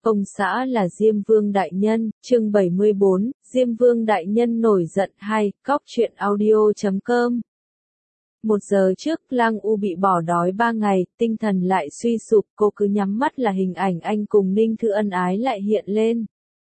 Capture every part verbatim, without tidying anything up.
Công xã là Diêm Vương Đại Nhân, chương bảy mươi bốn, Diêm Vương Đại Nhân nổi giận hay, cóc truyện audio chấm com. Một giờ trước, Lăng U bị bỏ đói ba ngày, tinh thần lại suy sụp, cô cứ nhắm mắt là hình ảnh anh cùng Ninh Thư ân ái lại hiện lên.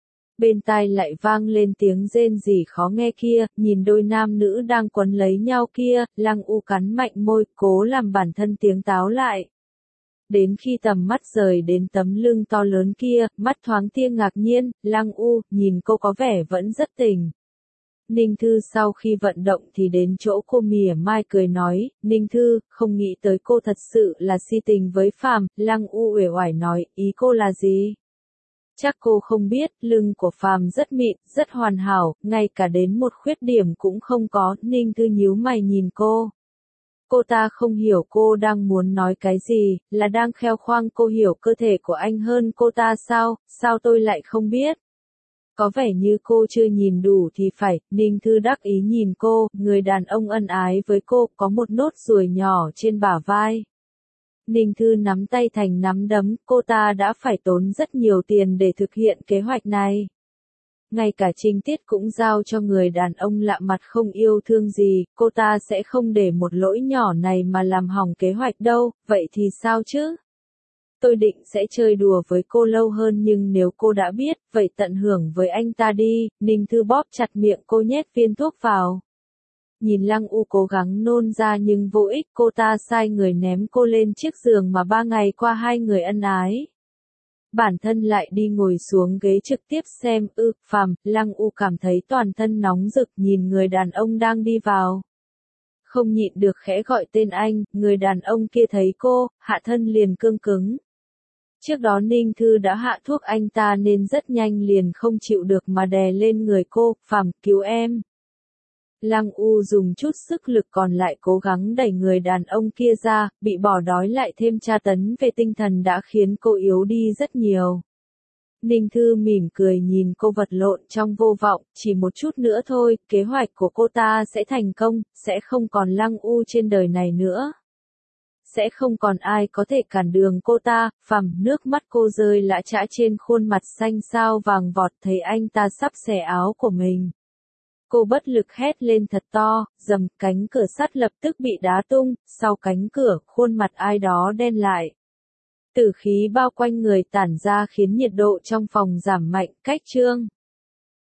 Bên tai lại vang lên tiếng rên rỉ khó nghe kia, nhìn đôi nam nữ đang quấn lấy nhau kia, Lăng U cắn mạnh môi, cố làm bản thân tiếng táo lại. Đến khi tầm mắt rời đến tấm lưng to lớn kia, mắt thoáng tia ngạc nhiên, Lăng U, nhìn cô có vẻ vẫn rất tỉnh. Ninh Thư sau khi vận động thì đến chỗ cô mỉa mai cười nói, Ninh Thư, không nghĩ tới cô thật sự là si tình với Phàm. Lăng U uể oải nói, ý cô là gì? Chắc cô không biết, lưng của Phàm rất mịn, rất hoàn hảo, ngay cả đến một khuyết điểm cũng không có. Ninh Thư nhíu mày nhìn cô. Cô ta không hiểu cô đang muốn nói cái gì, là đang kheo khoang cô hiểu cơ thể của anh hơn cô ta sao, sao tôi lại không biết? Có vẻ như cô chưa nhìn đủ thì phải. Ninh Thư đắc ý nhìn cô, người đàn ông ân ái với cô, có một nốt ruồi nhỏ trên bả vai. Ninh Thư nắm tay thành nắm đấm, cô ta đã phải tốn rất nhiều tiền để thực hiện kế hoạch này. Ngay cả Trinh Tiết cũng giao cho người đàn ông lạ mặt không yêu thương gì, cô ta sẽ không để một lỗi nhỏ này mà làm hỏng kế hoạch đâu, vậy thì sao chứ? Tôi định sẽ chơi đùa với cô lâu hơn nhưng nếu cô đã biết, vậy tận hưởng với anh ta đi. Ninh Thư bóp chặt miệng cô nhét viên thuốc vào. Nhìn Lăng U cố gắng nôn ra nhưng vô ích, cô ta sai người ném cô lên chiếc giường mà ba ngày qua hai người ân ái. Bản thân lại đi ngồi xuống ghế trực tiếp xem, ư, Phàm. Lăng U cảm thấy toàn thân nóng rực nhìn người đàn ông đang đi vào. Không nhịn được khẽ gọi tên anh, người đàn ông kia thấy cô, hạ thân liền cương cứng. Trước đó Ninh Thư đã hạ thuốc anh ta nên rất nhanh liền không chịu được mà đè lên người cô, Phàm, cứu em. Lăng U dùng chút sức lực còn lại cố gắng đẩy người đàn ông kia ra, bị bỏ đói lại thêm tra tấn về tinh thần đã khiến cô yếu đi rất nhiều. Ninh Thư mỉm cười nhìn cô vật lộn trong vô vọng, chỉ một chút nữa thôi, kế hoạch của cô ta sẽ thành công, sẽ không còn Lăng U trên đời này nữa. Sẽ không còn ai có thể cản đường cô ta. Phàm, nước mắt cô rơi lã chã trên khuôn mặt xanh xao vàng vọt thấy anh ta sắp xẻ áo của mình. Cô bất lực hét lên thật to, rầm, cánh cửa sắt lập tức bị đá tung, sau cánh cửa, khuôn mặt ai đó đen lại. Tử khí bao quanh người tản ra khiến nhiệt độ trong phòng giảm mạnh, cách chương.